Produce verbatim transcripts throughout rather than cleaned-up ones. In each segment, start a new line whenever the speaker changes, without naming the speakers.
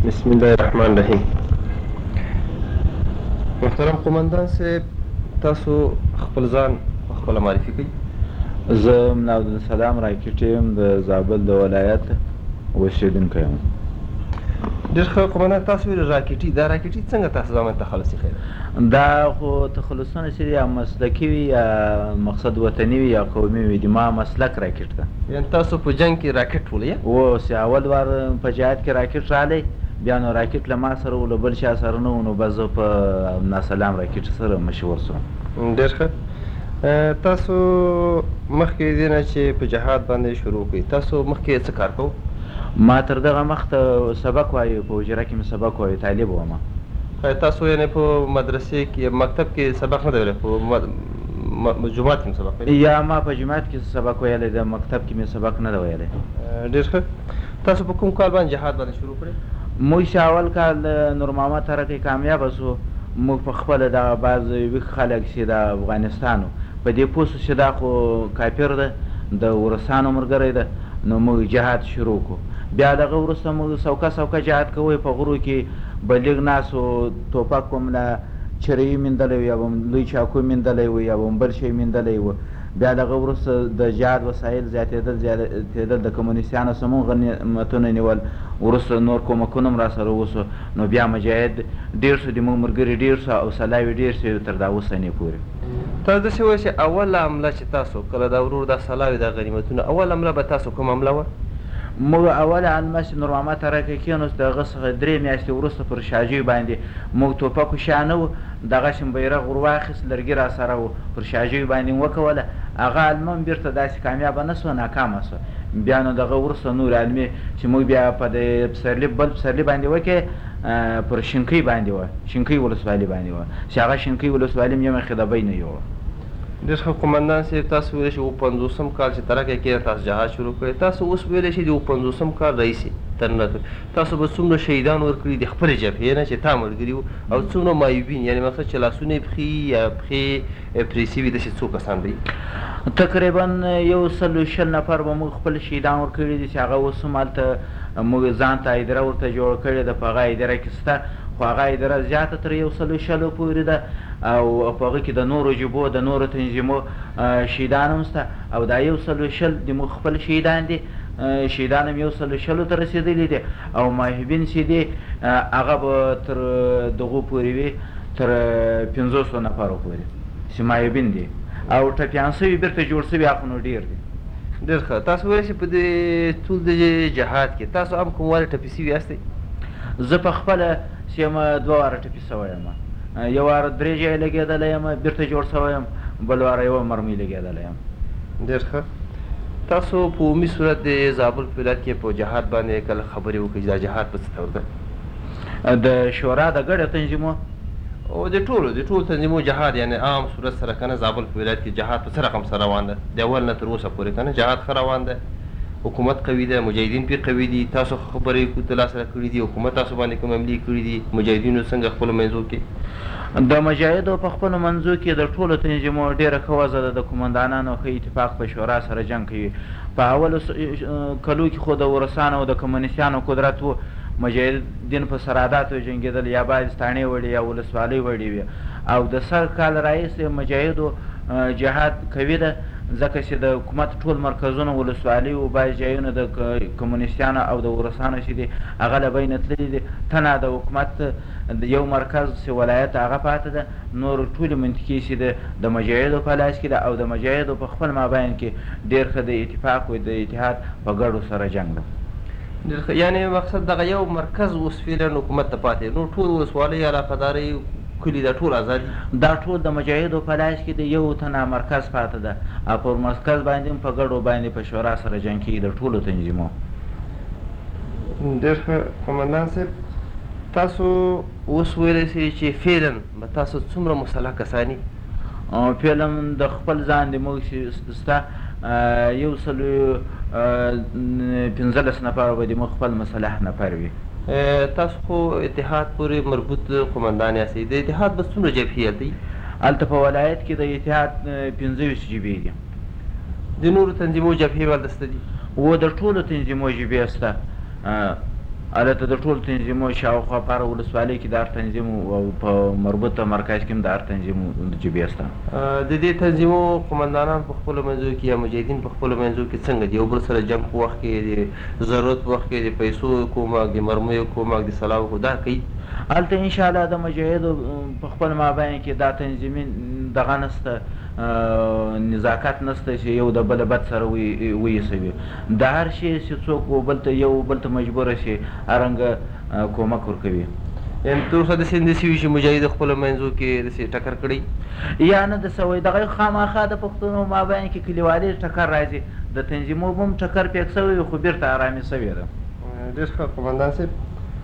بسم الله الرحمن الرحیم. محترم قومندان صاحب، تاسو خپل ځان خپله معرفي کړئ.
زه ملا عبدالسلام راکټ یم، د زابل د ولایت اوسېدونکی یم.
ډېر ښه قومندان، تاسو ویل راکټي، دا راکټي څنګه تاسو ځان تخلص یې خیر؟
دا خو تخلصونه چې دي یا مسلکي وي یا مقصد وطني وي یا قومي وي، د ما مسلک راکټ ده.
یعنې تاسو په جنګ کې راکټ ولئ؟
اوس اول وار په جهاد کې راکټ رالی، بیا نو راکټ له ما سره و، له بل چا سره نه و، نو بس زه په ناسلام راکټ سره مشهور شوم.
ډېر ښه. تاسو مخکې دې نه چې په جهاد باندې شروع کړئ، تاسو مخکې څه کار کوو؟
ما تر دغه مخته سبق وایو، په حجره کې مې سبق وایو، طالب وم.
تاسو یعنې په مدرسې کې مکتب کې سبق نه دی ویلی، په جومات کې مې سبق ویلی؟
یا ما په جومات کې سبق ویلی دی، مکتب کې مې سبق نه دی ویلی.
ډېر ښه. تاسو په کوم کال باندې جهاد باندې شروع کړی؟
موږ چې اول کال د نور محمد تره کې کامیابه سو، موږ په خپله دغه بعض ویښ خلک چې د افغانستان و، په دې پوه سو چې دا خو کافر ده، د ورسانو ملګری ده، نو موږ جهاد شروع کړو. بیا دغه وروسته موږ سوکه سوکه جهاد کوی، په غرو کې بلیغ ناس و، توپک به مله چرۍ میندلی و، یا به لوی چاقو میندلی و، یا به بل شی میندلی و. بیا دغه وروسته د جهاد وسایل زیاتېدل زیاتېدل، د کمونیستانو څخه مونږ غنیمتونه نیول، وروسته نور کومکونه هم راسره وسو، نو بیا مجاهد ډېر شو، د موږ ملګري ډېر شو او سلاوي ډېر شوي تر دا اوسنۍ پورې.
تاسو داسې وایئ چې اوله حمله چې تاسو کله دا ورور دا سلاوي دا غنیمتونه، اوله حمله به تاسو کوم حمله وه؟
موږ اوله حمله چې نور محمد تره کې کېناست، د هغه څخه درې میاشتې وروسته پر شاجوی باندې موږ توپکو شا نه و، دغسې بیرغ ور واخیست، لرګي را سره و، پر شاجوی باندې مو وکوله. هغه علمه هم بېرته داسې کامیابه نه سوه، ناکامه سوه. بیا نو دغه وروسته نور علمې چې موږ بیا په د پسرلي بل پسرلي باندې وکړې، پر شینکۍ باندې وه، شینکۍ ولسوالي باندې وه، چې هغه شینکۍ ولسوالي م یو مخې د بۍ نه یوړه.
ډېر ښه قومندان صاحب، تاسو ویلی چې اووه پنځوسم کال چې ترکه کې تاسو جهاد شروع کړی، تاسو اوس ویلی چې د اووه پنځوسم کال راهیسې تر نه تاسو به څومره شهیدان ورکړي د خپلې جبهې نه چې تا ملګري وو، او څومره معیوبین، یعنې مقصد چې لاسونه یې پښې یا پښې پرې سوي داسې څو کسان به
تقریبا یو سل و شل نفر به موږ خپل شهیدان ورکړي دي، چې هغه اوس هم هلته موږ ځان ته هدیره ورته جوړه کړې ده، په هغه هدیره کې شته، خو هغه هدیره زیاته تر یو سل و شلو پورې ده، او په هغه کې د نورو جبو د نورو تنظیمو شهیدان هم شته، او دا یو سل و شل د موږ خپل شهیدان دي، شهیدان هم یو سل و شلو ته رسېدلي دي، او معیوبین چې دي هغه به تر دغو پورې وي، تر پنځوسو نفرو پورې چې معیوبین دي، او ټپیان سوي بېرته جوړ سوي هغه نو ډېر دي.
ډېر ښه. تاسو ویل چې په دې ټول د جهاد کې تاسو هم کوم وارې ټپي سوي یاستئ؟
زه په خپله چې یم دوه واره ټپي سوی یم، یو واره درې ځایه لګېدلی یم، بېرته جوړ سوی یم، بل واره یوه مرمۍ لګېدلی یم.
ډېر ښه. تاسو په عمومي صورت د زابل په ولایت کې په جهاد باندې کله خبرې وکړئ چې دا جهاد په څه ډول ده؟
د شورا د ګډو تنظیمو
او د ټولو د ټولو تنظیمو جهاد، یعنې عام صورت سره که نه زابل په ولایت کې جهاد په څه رقم سره روان ده د اول نه تر اوسه پورې؟ که نه جهاد ښه روان ده، حکومت قوي ده، مجاهدین پرې قوي دي، تاسو خبرې د لاس سره کړي دي، حکومت تاسو باندې کوم حملې کړي دي، مجاهدینو څنګه خپلو منځو کې؟
د مجاهدو په خپلو منځو کې د ټولو تنظیمو ډېره ښه وضع ده، د قومندانانو ښه اتفاق په شورا سره جنګ کوي. په اولو کلو کې خو د ورسانو او د کمونیستانو قدرت و، مجاهدین په سرحداتو جنګېدل، یا بعضې ستاڼې وړې یا ولسوالۍ وړې وې، او د سل کال راهیسې مجاهدو جهاد کوي ده، ځکه چې د حکومت ټول مرکزونه ولسوالي و، بعضې ځایونه د کمونیستانو او د ورسانو چې دي هغه له بینه تللي دي، تنه د حکومت یو مرکز چې ولایت هغه پاته ده، نور ټولې منطقې چې ده د مجاهدو په لاس کې ده، او د مجاهدو په خپل مابین کې ډېر ښه د اتفاق و د اتحاد په ګډو سره جنګ ده.
ډېر ښه. یعنې مقصد دغه یو مرکز اوس فعلا حکومت ته پاتې، نور ټول ولسوالۍ علاقهدارۍ کلي دا ټول ازاد دي؟
دا ټول د مجاهدو په لاس کې د یو تنه مرکز پاته ده، او پر مرکز باندې هم په ګډو باندې په شورا سره جنګ کېږي د ټولو تنظیمو.
ډېر ښه قومندان صاحب، تاسو اوس ویلی سئ چې فعلا به تاسو څومره مسلح کسان یي؟
فعلا د خپل ځان د موږ چې شته یو سل پنځلس نفره به د موږ خپل مسلح نفر وي.
تاسو خو اتحاد پورې مربوط قومندان یاستئ، د اتحاد به څومره جبهې هلته دي؟
هلته په ولایت کې د اتحاد پنځه ویشت جبهې دي.
د نورو تنظیمو جبهې به هلته شته دي؟
و د ټولو تنظیمو جبهې شته، هلته د ټولو تنظیمو شاوخوا په هره ولسوالۍ کې د هر تنظیم او په مربوطه مرکز کې هم د هر تنظیم جبهې شته.
د دې تنظیمو قمندانان په خپلو منځو کې یا مجاهدین په خپلو منځو کې څنګه دي؟ یو بل سره جنګ په وخت کې د ضرورت په وخت کې د پیسو کومک، د مرمیو کومک، د سلاحو دا کوي؟
هلته انشاءالله د مجاهدو په خپل مابین کې دا تنظیمي دغه نسته، نزاکت نسته چې یو د بل بد سره وایسوي. د هر شي چې څوک بل ته یو بل ته مجبوره شي هرنګه کومک ورکوي.
یعنې تر اوسه داسې همداسې وي چې مجاهد خپلو منځو کې داسې ټکر کړی
یا نه د سوی دغه خامخا د پښتنو مابین کې کلیوالي ټکر راځي، د تنظیمو به هم ټکر پیښ سوی وي خو بیرته ارامي سوې ده.
ډېر ښه قمندان صاحب،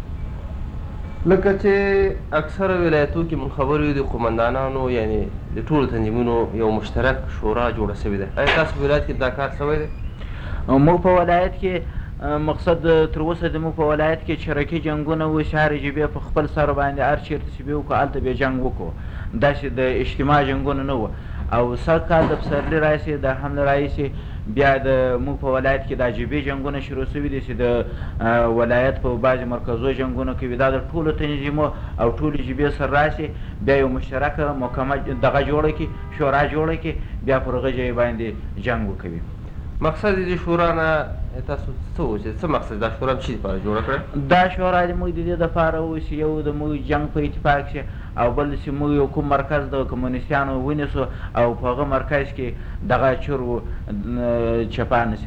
لکه چې اکثره ولایتو کې موږ خبر یو د قمندانانو یعنې د ټولو تنظیمونو یو مشترک شورا جوړه سوې ده. آیا تاسو په ولایت کې دا کار سوی دی؟
موږ په ولایت کې مقصد تر اوسه د موږ په ولایت کې چرکي جنګونه و چې هرې جبهې په خپل سر باندې هر چېرته چې بیا وکړو هلته بیا جنګ وکړو، داسې د اجتماع جنګونه نه وه. او سږ کال د پسرلي راهیسې د حمله راهیسې بیا د موږ په ولایت کې دا جبهې جنګونه شروع شوي دي چې د ولایت په بعضې مرکزو جنګونه کوي. دا د ټولو تنظیمو او ټولې جبهې سره راشي بیا یو مشترکه محکمه دغه جوړه کړي، شورا جوړه کړي، بیا پر هغه ځای باندې جنګ وکوي.
مقصد د شورا نه تاسو څه و چې څه مقصد دا شورا د شي دپاره جوړه کړه؟
دا شورا د موږ د دې دپاره و چې یو د موږ جنګ په اتفاق شي او بل چې موږ یو کوم مرکز د کمونیستیانو ونیسو او په هغه مرکز کې دغه چور چپه نسي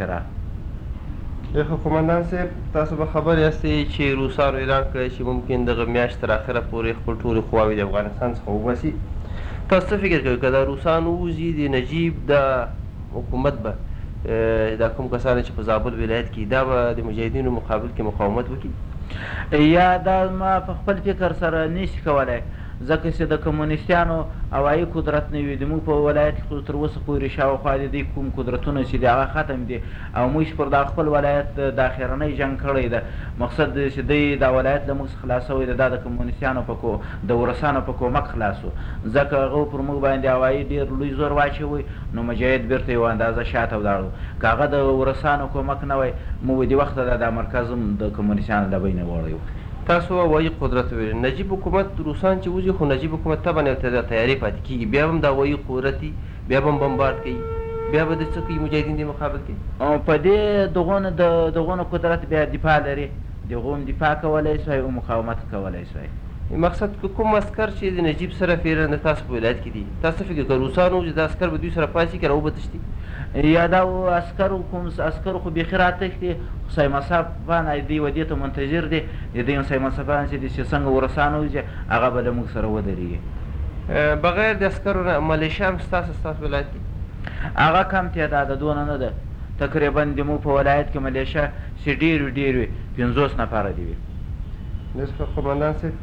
راغلی.
ښه قمندان صاحب، تاسو به خبر یاستئ چې روسانو اعلان کړی چې ممکن دغه میاشت تر اخره پورې خپل ټولې قواوې د افغانستان څخه وباسي. تاسو څه فکر کوئ که دا روسان ووځي د نجیب د حکومت به دا کوم کسان چې په زابل ولایت کې دا به د مجاهدینو مقابل کې مقاومت وکړي؟
یا دا ما په خپل فکر سره نشي کولی، ځکه چې د کمونیستیانو هوایي قدرت نه وي. د موږ په ولایت کې خو تر اوسه پورې شاوخوا د دوی کوم قدرتونه چې دي هغه ختم دي او موږ پر دا خپل ولایت د اخرنی جنګ کړی ده. مقصد چې دوی دا ولایت له موږ څخه خلاصوی ده، دا د کمونیستیانو په د ورسانو په کومک خلاص و، ځکه هغه پر موږ باندې هوایي ډېر لوی زور واچوی نو مجاهد بیرته یوه اندازه شاته ولاړو. که هغه د ورسانو کومک نه وی موږ دې وخته دا مرکز هم د کمونیستیانو له بینه وړی و.
تاسو هوایي قدرت ویل، نجیب حکومت روسان چې وځي خو نجیب حکومت طبعا یو تیاري پاتې کېږي، بیا هم د هوایي قدرت دي، بیا به هم بمبارد کوي، بیا به د څه کوي مجاهدین دې مقابل کوي.
په دې دغونه د دغونه قدرت بیا دفاع لري، دغه هم دفاع کولی شوی او مقاومت کولی شوی.
مقصد که کوم عسکر چې د نجیب سره پیرنده تاسو په ولایت کې دي، تاسو فکر که روسان وځي دا عسکر به دوی سره پاتې کړي او وبتښتي؟
یا دا عسکرو کوم عسکرو خو بیخي راتښتي، حسین مصافان دوی ودې ته منتظر دي، د دوی حسین مصافان چې دي چې څنګه ورسان وځي هغه به له موږ سره ودرېږي.
بغیر د عسکرو نه ملیشه هم ستاسو ستاسو ولایت کې؟
هغه کم تعداده دونه نه ده، تقریبا د موږ په ولایت کې ملیشه چې ډېر وي ډېر وي پنځوس نفره دي وي.
ډېر ښه قمندان صاحب،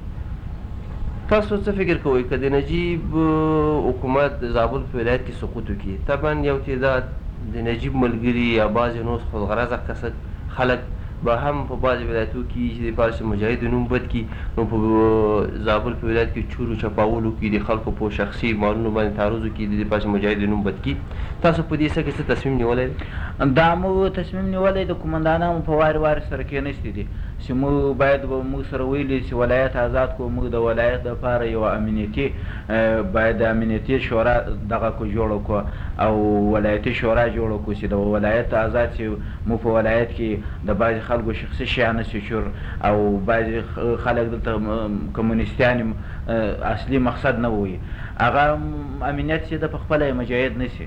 تاسو څه فکر کوئ که د نجیب حکومت د زابل په ولایت کې سقوط وکړي؟ طبعا یو تعداد د نجیب ملګري یا بعضې نور خودغرضه کسه خلک به هم په بعضې ولایتو کې چې دپاره چې مجاهد نوم بد کړي نو په زابل په ولایت کې چورو چپاولو کې د خلکو په شخصي مالونو باندې تعرض وکړي د دپاره چې مجاهد نوم بد کړي. تاسو په دې څه کې څه تصمیم نیولی دی؟
دا موږ تصمیم نیولی د قمندانانو په وارې وارې سره کېناستي دي چې موږ باید به موږ سره ویلي چې ولایت آزاد کړو. موږ د ولایت دپاره یوه امنیتي باید د امنیتي شورا دغه کو جوړه کړو او ولایتي شورا جوړه کړو چې د ولایت آزاد چې موږ په ولایت کې د بعضې خلکو شخصي شیان نشي چور او بعضې خلک دلته کمونیستیان اصلي مقصد نه وي، هغه امنیت چې د په خپله مجاهد نشي.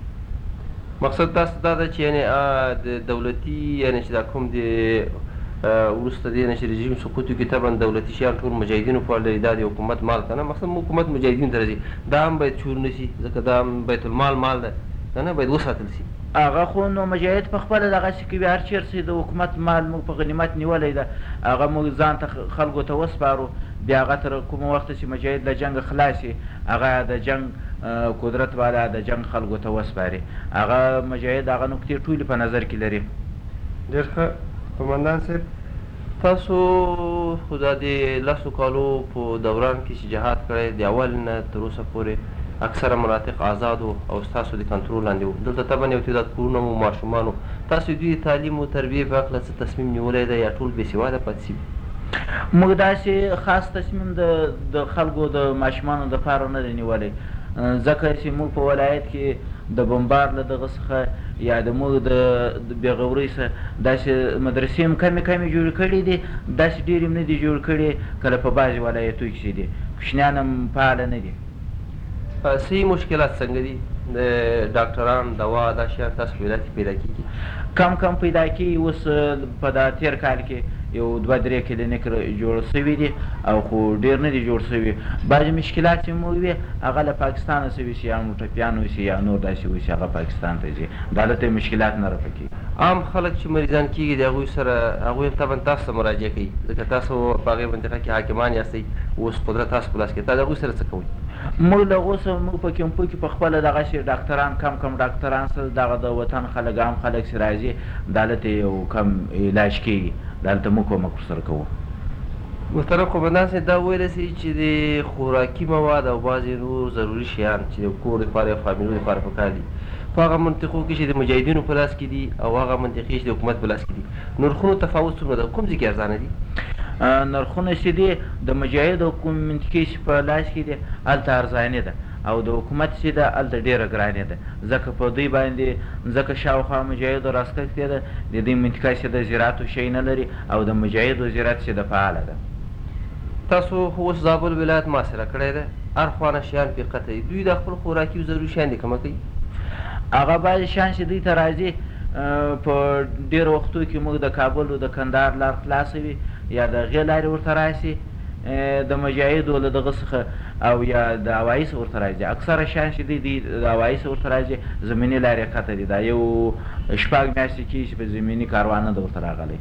مقصد تاسو دا ده چې یعنې د دولتي یعنې چې دا کوم د وروسته دې نه چې رژیم سقوط وکړي طبعا دولتي شیان ټول مجاهدینو په اړه لري، دا د حکومت مال که نه، مقصد حکومت مجاهدینو ته راځي، دا هم باید چور نه شي ځکه دا هم بیت المال مال ده که نه، باید وساتل شي.
هغه خو نو مجاهد په خپله دغسې کوي، هر چېرته د حکومت مال موږ په غنیمت نیولی ده هغه موږ ځان ته خلکو ته وسپارو، بیا هغه تر کومه وخته چې مجاهد له جنګه خلاص شي هغه د جنګ قدرت والا د جنګ خلکو ته وسپاري، هغه مجاهد هغه نکتې ټولې په نظر کې لري.
ډېر ښه قمندان صاحب، تاسو خو دا د لسو کالو په دوران کې چې جهاد کړی د اول نه تر اوسه پورې اکثره مناطق آزاد وو او ستاسو د کنټرول لاندې وو. دلته طبعا یو تعداد کورونه مو ماشومان وو. تاسو دوی تعلیم او تربیې په هکله څه تصمیم نیولی دی یا ټول بېسواده پاتې شوي؟
موږ داسې خاص تصمیم د د خلکو د ماشومانو دپاره نه دی نیولی، ځکه چې موږ په ولایت کې د بمبار له دغه څخه یا د موږ د بېغورۍ څخه داسې مدرسې هم کمې کمې جوړې کړي دي، داسې ډېرې هم نه دي جوړ کړي کله په بعضې ولایتو کې چې دي کوچنیان هم فعاله نه دي.
صحیح مشکلات څنګه دي؟ د ډاکټران دوا دا شیان تاسو په ولایت کې پیدا کېږي؟
کم کم پیدا کېږي. اوس په دا تېر کال کې یو دوه درې کلینیک جوړ شوي دي او خو ډېر نه دي جوړ شوي. بعضې مشکلات چې موږ وي هغه له پاکستانه شوي چې یا نو ټپیان وشي یا نور داسې وشي هغه پاکستان ته ځي، دا هلته مشکلات نه رفع کېږي.
عام خلک چې مریضان کېږي د هغوی سره هغوی طبعا تاسو ته مراجعه کوي، ځکه تاسو په هغې منطقه کې حاکمان یاستئ، اوس قدرت تاسو په لاس کې، تا د هغوی سره څه کوئ؟
موږ له هغو سره موږ په کیمپو کې په خپله دغسې ډاکټران کم کم ډاکټران سره دغه د وطن خلک عام خلک چې راځي دا هلته یو کم علاج کېږي، دا هلته موږ کومک ورسره کوو.
محترم قومندان صاحب دا ویلی سي چې د خوراکي مواد او بعضې نور ضروري شیان چې د کور دپاره یا فامیلو دپاره پکار دي په هغه منطقو کې چې د مجاهدینو په لاس کې دي او هغه منطقې چې د حکومت په لاس کې دي نرخونو تفاوت څومره ده؟ کوم ځای کې ارزانه دي؟
نرخونه چې دي د مجاهد او کوم منطقې چې په لاس کې دي هلته ارزانې ده او د حکومت چې ده هلته ډېره ګرانې ده، ځکه په دوی باندې ځکه شاوخوا مجاهدو راسکښتې ده، د دوی منطقه چې د زراعتو شی نه لري او د مجاهدو زراعت چې د فعاله ده.
تاسو خو اوس زابل ولایت محاصره کړی دی، هر خوانه شیان پرې قطع دي، دوی د خپل خوراکي او ضروري شیان دي کمه کوي؟
هغه بعضې شیان چې دوی ته راځي په ډېرو وختو کې موږ د کابل او د کندهار لار خلاصه وي یا د هغې لارې ورته راسي د مجاهدو له دغه څخه او یا د هوایي څخه ورته راځي. اکثره شیان چې دی دی د هوایي څخه ورته راځي، زمیني لارې قطع دي، دا یو شپږ میاشتې کېږي چې په زمیني کاروان نه ده ورته راغلی.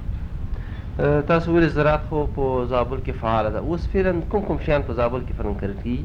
تاسو ولې زراعت خو په زابل کې فعاله ده، اوس فعلا کوم کوم شیان په زابل کې فعلا کرل کېږي؟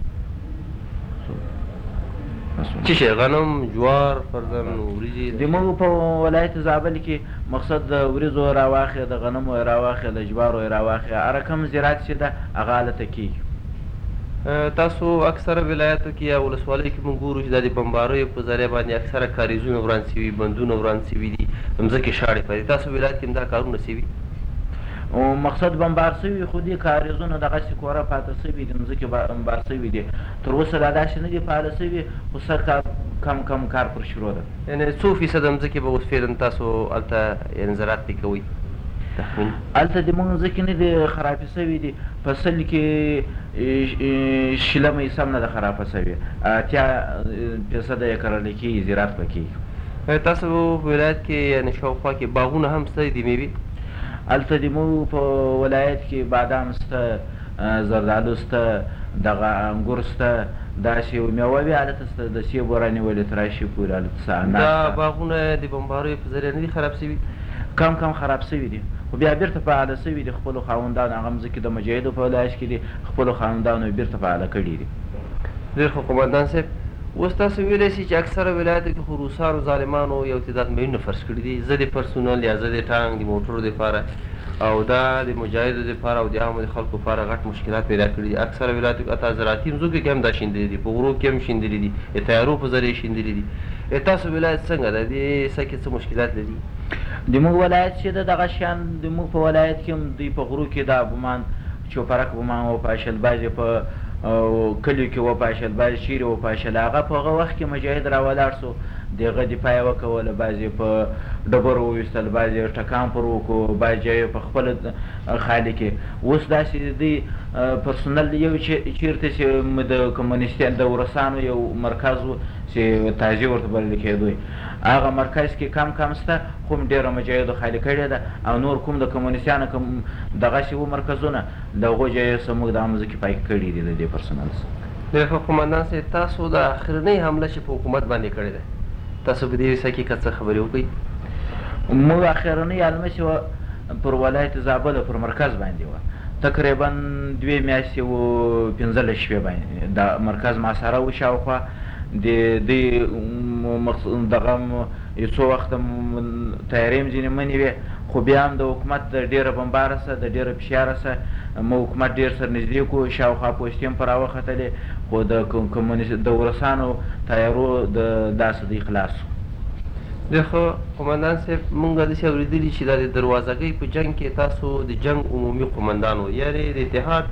څه شی؟ غنم، جوار، فرضاً وریجې؟
د موږ په ولایت زابل کې مقصد د وریځو راواخلې، د غنمو راواخلې، د جوارو راواخلې، هر رقم زراعت چې ده هغه هلته کېږي.
تاسو اکثره ولایتو کې یا ولسوالیو کې موږ ګورو چې دا د بمباریو په ذریعه باندې اکثره کاریزونه وران سوي، بندونه وران سوي دي، مځکې شاړې پاتې. تاسو ولایت کې هم دا کارونه سوي؟
مقصد بمبار سوي خو دې کاریزونه دغسې کوره پاته سوي دي، مځکې بمبار سوي دي، تر اوسه لا داسې نه دي فعاله سوي، خو سږ کم کم کار پر شروع ده.
یعنې څو فیصده مځکې به اوس فعلا تاسو هلته یعنې زراعت پرې کوئ؟
هلته د موږ ځمکې نه دي خرابې سوي دي، په سل کې شلمه حصه هم نه ده خرابه سوې، اتیا فیصده یې کرلی کېږي، زراعت به کېږي.
تاسو په ولایت کې یعنې شاوخوا کې باغونه هم شته دي مېوې؟
هلته د موږ په ولایت کې بادام شته، زردالو شته، دغه انګور شته، داسې یو میوه وي هلته شته، د سیب رانیولې تر راشي پورې هلته شته.
دا باغونه د بمباریو په ذریعه نه دي خراب سوي؟
کم کم خراب سوي دي، خو بیا بېرته فعاله سوي دي، خپلو خاوندانو هغه مځکې د مجاهدو په لاس کې دي، خپلو خاوندانو یې بېرته فعاله کړي دي.
ډېر ښه قومندان صاحب، اوس تاسو ویلی سئ چې اکثره ولایتو کې خو روسانو ظالمانو یو تعداد میلونه فرض کړي دي، زه د پرسونل یا زه د ټانک د موټرو دپاره او دا د مجاهدو دپاره او د عامو د خلکو لپاره غټ مشکلات پیدا کړي دي. اکثره ولایتو کې حتی زراعتي مځکو کې هم دا شیندلي دي، په غرو کې هم شیندلي دي، د تیارو په ذریعې شیندلي دي. تاسو ولایت څنګه ده؟ دې څه کې څه مشکلات لري؟
د موږ ولایت چې ده دغه شیان د موږ په ولایت کې هم دوی په غرو کې دا بمان چوپرک بمان وپاشل، بعضې په کلیو کې وپاشل، بعضې چیرې وپاشل. هغه په هغه وخت کې مجاهد را ولاړ سو، د هغه دفاع یې وکوله، بعضې په ډبرو وویستل، بعضې ټکان پر وکړو، بعضې یې په خپله خالي کې. اوس داسې دوی پرسونل یو چېرته چې د کمونیستیان د ورسانو یو مرکز و چې تازي ورته بلل کېدوی، هغه مرکز کې کم کم شته، خو هم ډېره مجاهدو خالي کړې ده، او نور کوم د کمونیستیانو کوم دغسې وو مرکزونه د هغو ځایو څخه موږ دا مځکې پای کړي دي د دې پرسونل څخه.
ډېر ښه قومندان صاحب، تاسو د اخرنۍ حمله چې په حکومت باندې کړې ده تاسو په دې حقیقت څه خبرې وکړئ؟
موږ اخرنۍ حمله چې وه پر ولایت زابل پر مرکز باندې وه، تقریبا دوې میاشتې و پنځلس شپې باندې د مرکز محاصره و. شاوخوا د دوی دغه یو څو وخته تیارې هم ځینې منې وې، خو بیا هم د حکومت د ډېره بمباره سه د ډېره فشاره سه مو حکومت ډېر سره نږدې کړو، شاوخوا پوستې هم په راوختلې، خو د کمونیست د ورسانو تیارو د لاسه دوی خلاص شو.
ډېر ښه قمندان صاحب، موږ داسې اورېدلي چې دا د دروازګۍ په جنګ کې تاسو د جنګ عمومي قمندان و، یعنې د اتحاد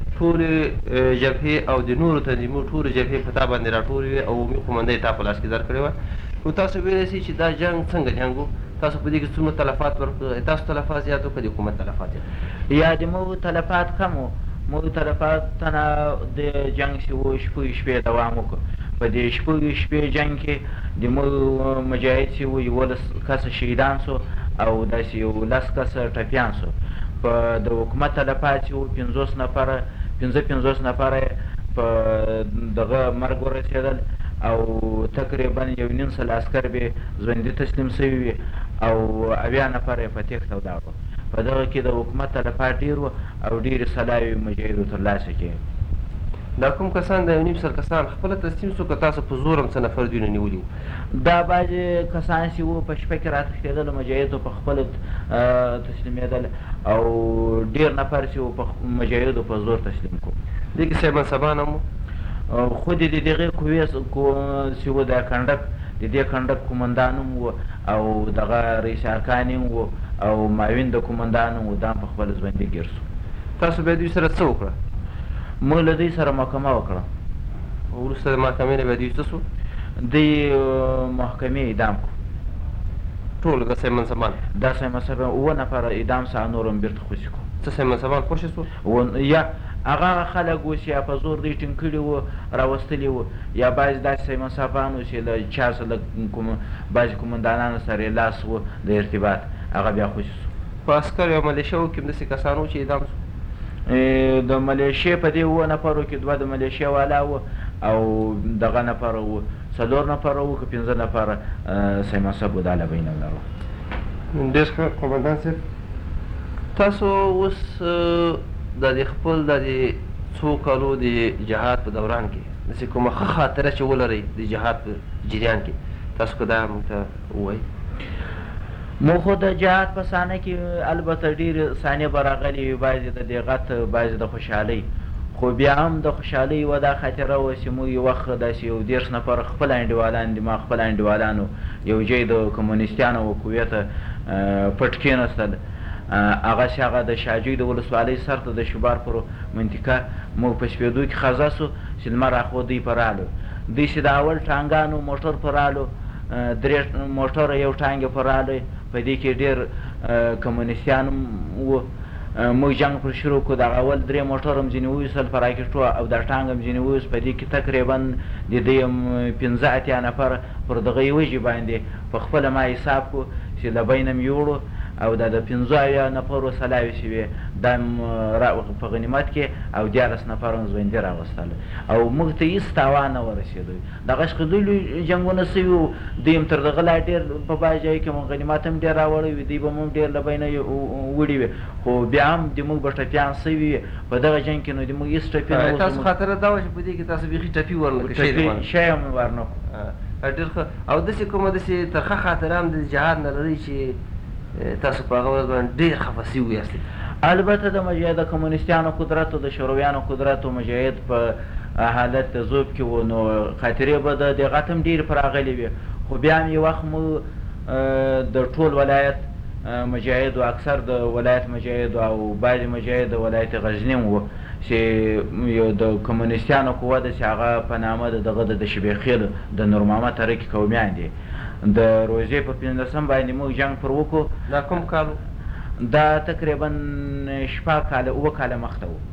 ټولې جبهې او د نورو تنظیمونو ټولې جبهې په تا باندې راټولې وې او عمومي قمندۍ تا په لاس کې درکړې وه. نو تاسو ویلی سئ چې دا جنګ څنګه جنګ و؟ تاسو په دې کې څومره تلفات ورکړه؟ تاسو تلفات زیات وکړه د حکومت تلفات زیات؟
یا د موږ تلفات کم وو، موږ تلفات تنه د جنګ چې و شپږ شپې دوام وکړ. په دې شپږ شپې جنګ کې د موږ مجاهد چې و یولس کسه شهیدان سو او داسې یو لس کسه ټپیان سو. په د حکومت تلفات چې و پنځوس نفره پنځه پنځوس نفره په دغه مرګ ورسېدل او تقریبا یو نیم سل عسکر به ژوندي تسلیم سوي وي او اویا نفر یې په تېښته ولاړ وو. په دغه کې د حکومت تلفات ډېر وو او ډېرې سلاوي مجاهدو ترلاسه کړې.
دا کوم کسان دا یو نیم سل کسان خپله تسلیم سو که تاسو په زور هم څه نفر دوی نه نیولي وو؟
دا بعضې کسان چې وو په شپه کې راتښتېدل، مجاهدو په خپله تسلیمېدل او ډېر نفر چې وو په مجاهدو په زور تسلیم کړو.
دې کې صاحب منصبان هم وو؟
خود د دغې قوې چې و د کنډک د دې کنډک قمندان هم و او دغه رئیس ارکان هم و او معاون د قمندان هم و، دا هم په خپله ژوندي ګیر سو.
تاسو بیا دوی سره څه وکړه؟
موږ له دوی سره محکمه وکړه.
وروسته د محکمې نه بیا دوی څه سو؟
دوی محکمې اعدام کړو
ټول د صاحب منصبان؟
دا صاحب منصبان اووه نفره اعدام سه، نور هم بېرته خوشي کړو.
څه صاحب منصبان خوشي سو؟
یا هغه خلک اوس یا په زور دوی ټینګ کړي وو راوستلي وو، یا بعضې داسې صاحب منصبان وو چې له چا سره له بعضې قمندانانو سره یې لاس و د ارتباط، هغه بیا خوشي سو.
په عسکرو یا ملیشیاو کې هم داسې کسان وو چې اعدام سو؟
د ملیشې په دې اووه نفرو کې دوه د ملیشې والا وو او دغه نفره وو، څلور نفره وو که پنځه نفره صاحب منصب وو، دا له بین الله وو.
ډېر ښه قمندان صاحب، تاسو اوس د دې خپل د دې څو کالو د جهاد په دوران کې داسې کومه ښه خاطره چې ولرئ د جهاد په جریان کې، تاسو که دا موږ ته ووایئ.
مو خو د جهاد په صحنه کې البته ډېرې صحنې به راغلې وي، بعضې د دقت بعضې د خوشحالۍ، خو بیا هم د خوشحالۍ یوه دا خاطره وه چې موږ یو وخت داسې یو دېرش نفر خپل انډیوالان دي، ما خپل انډیوالانو یو ځای د کمونیستیانو و قوې ته پټ کېناستل. هغه چې هغه د شاجوی د ولسوالۍ سر ته د شوبار پر منطقه موږ په سپېدو کې خزه سو چې لمر اخوا دوی په رالو. دوی چې د اول ټانګانو موټر په رالو، درې موټره یو ټانګ یې په رالی، په دې کې ډېر کمونیستیان وو. موږ جنګ پر شروع کړو، دغه اول درې موټر هم ځینې وویستل په راکېټو او دا ټانګ هم ځینې وویست. په دې کې تقریبا د دوی هم پنځه اتیا نفر پر دغه یوه ژۍ باندې په خپله ما حساب کړو چې له بین هم یوړو او دا د پنځه اویا نفرو سلاوي شوې، دا هم په غنیمت کې او دیارلس نفر هم ژوندي راوستل او موږ ته هېڅ تاوان نه ورسېدی. دغه څخه دوی لوی جنګونه سوي وو، دوی هم تر دغه لا ډېر په بعض ځای کې غنیمت هم ډېر راوړی وي، دوی به هم ډېر له بینه وړي وي، خو بیا هم د موږ به ټپیان سوي وي په دغه جنګ کې. نو د موږ هېڅ ټپي نه.
تاسو خاطره دا وه چې په دې کې تاسو بیخي ټپي ورنه کړئ؟
شی هم ورنه
کړو. ډېر ښه. او داسې کومه داسې ترخه خاطره هم د جهاد نه لرئ چې تاسو په هغه ورځ باندې ډېر خفه سوي یاستئ؟
البته د مجاهد د کمونیستیانو قدرت او د شورویانو قدرت او مجاهد په حالت د ذوب کې و، نو خاطرې به د دقت هم ډېرې په راغلې وې. خو بیا هم یو وخت مو د ټول ولایت مجاهد او اکثر د ولایت مجاهد او بعضې مجاهد د ولایت غزني وو چې یو د کمونیستیانو قوه ده چې هغه په نامه د دغه د شبیخیل د نور محمد ترکي قومیان دي. د روژې په پنځلسم باندې موږ جنګ پر وکړو.
دا کوم کال و؟
دا تقریبا شپږ کاله اووه کاله مخته و.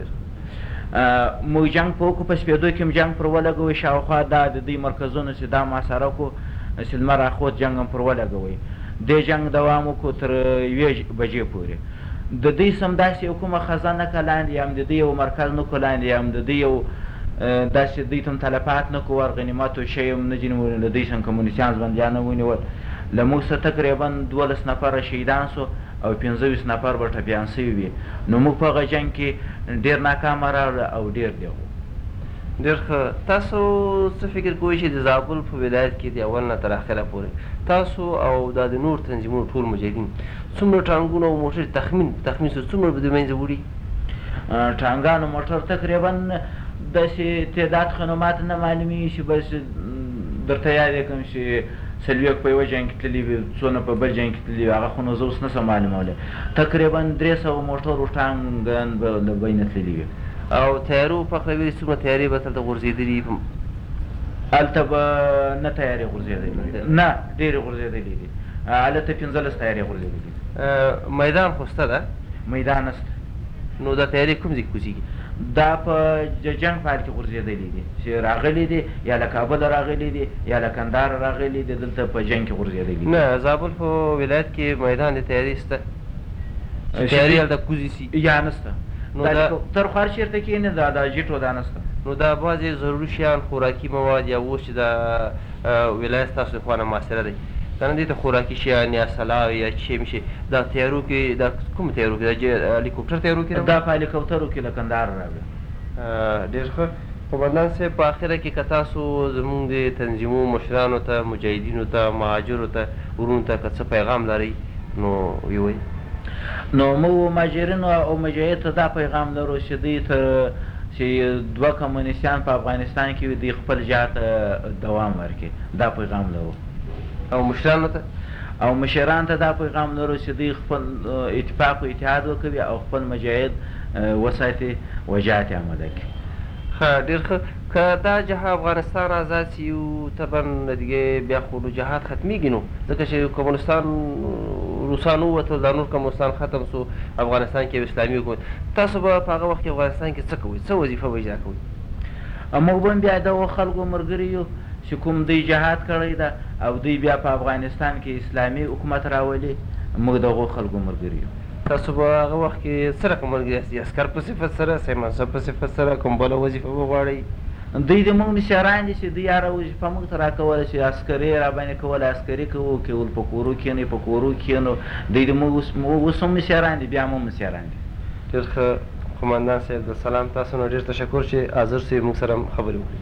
موږ جنګ په وکړو، په سپېدو کې هم جنګ پر ولګوئ، شاوخوا دا د دوی مرکزونه چې دا محاصره کړو چې لمر اخوت جنګ هم پر ولګوئ. دې جنګ دوام وکړو تر یوې بجې پورې. د دوی سمداسې یو کومه خزه نه کړه لاندې، یا هم د دوی یو مرکز نه کړو لاندې، یا هم د دوی یو داسې دوی ته هم تلفات نه کړو، ور غنیمت او شی هم نه ځینې ونیول، له دوی څخه کمونیستیان ژوندیان نه ونیول. له موږ څخه تقریبا دولس نفره شهیدان سو او پنځه ویشت نفر به ټپیان سوي وي. نو موږ په هغه جنګ کې ډېر ناکامه راغله او ډېر دی.
ډېر ښه. تاسو څه فکر کوئ چې د زابل په ولایت کې د اول نه تر اخره پورې تاسو او دا د نور تنظیمونو ټول مجاهدین څومره ټانګونه او موټر تخمین تخمین سو څومره به د منځه وړي؟
ټانګان او موټر تقریبا داسې تعداد خو نو ماته نه معلومېږي چې بس درته یاد یې کړم چې څلوېښت په یوه جنګ کې تللي وي، څونه په بل جنګ کې تللي وي، هغه خو نو زه اوس نه شم معلومولی. تقریبا درې سوه موټرو ټانګان به له بینه تللي وي.
او تیارو پخلوي څومره تیارې به هلته غورځېدلي دي؟
هلته به نه تیارې غورځېدلي دي، نه ډېرې غورځېدلي دي. هلته پېنځلس تیارې غورځېدلي دي.
میدان خو شته ده؟
میدان نشته.
نو دا تیارې کوم ځای کې کوزېږي؟
دا په جنګ په حال کې غورځېدلي دي چې راغلي دي، یا له کابله راغلي دي یا له کندهاره راغلي دي، دلته په جنګ کې غورځېدلي دي.
نه، زابل په ولایت کې میدان د تیارې شته؟ تیارې هلته کوزې سي؟
یا نشته. نو دا ترخوار چېرته کښېني، دا دا جیټو دا نشته.
نو دا بعضې ضروري شیان خوراکي مواد یا اوس چې د ولایت ستاسو د خوا نه محاصره دی که نه دې ته خوراکي شیان یا سلاو یا چې میشي دا تیارو کې دا کوم تیارو کې دا هلیکوپټر تیارو کې
دا په هلیکوپټرو کې له کندهاره راوړي.
ډېر ښه. قومندان صاحب په اخره کې که تاسو زموږ د تنظیمو مشرانو ته مجاهدینو ته مهاجرو ته ورونو ته که څه پیغام لرئ نو ویې
نو موږ مهاجرینو او مجاهد ته دا پیغام لرو چې دوی ته چې دوه کمونیستان په افغانستان کې وي دوی خپل جهاد ته دوام ورکړي، دا پیغام لرو.
او مشرانو ته
او مشرانو ته دا پیغام لرو چې دوی خپل اتفاق و اتحاد وکوي او خپل مجاهد وساتي و جهاد یې آماده کړي.
ښه، ډېر ښه. که دا جهاد افغانستان آزاد سي طبعا دیگه بیا خو نو جهاد ختمیږي نو ځکه چې کمونستان روسان ووتل دا نور کمونستان ختم سو افغانستان کې اسلامي حکومت، تاسو به په هغه وخت کې افغانستان کې څه کوئ؟ څه وظیفه به اجرا کوئ؟
موږ به بیا دغو خلکو ملګري یو چې کوم دوی جهاد کړی ده او دوی بیا په افغانستان کې اسلامي حکومت راولي، موږ دغو خلکو ملګري یو.
تاسو به هغه وخت کې څه رقم ملګري یاست؟ عسکر په صفت سره، سیف منصب په صفت سره، کوم بله وظیفه به غواړئ؟
دوی د موږ مشران دي چې دوی هره وظیفه موږ ته راکوله چې عسکري راباندې کوله، عسکري کوو، که ول په کورو کښېنئ په کورو کښېنو. دوی د موږ اوس هم مشران دي، بیا هم مشران دي.
ډېر ښه. قومندان صاحب د سلام تاسو نه ډېر تشکر چې حاضر سئ موږ سره خبرې وکړي.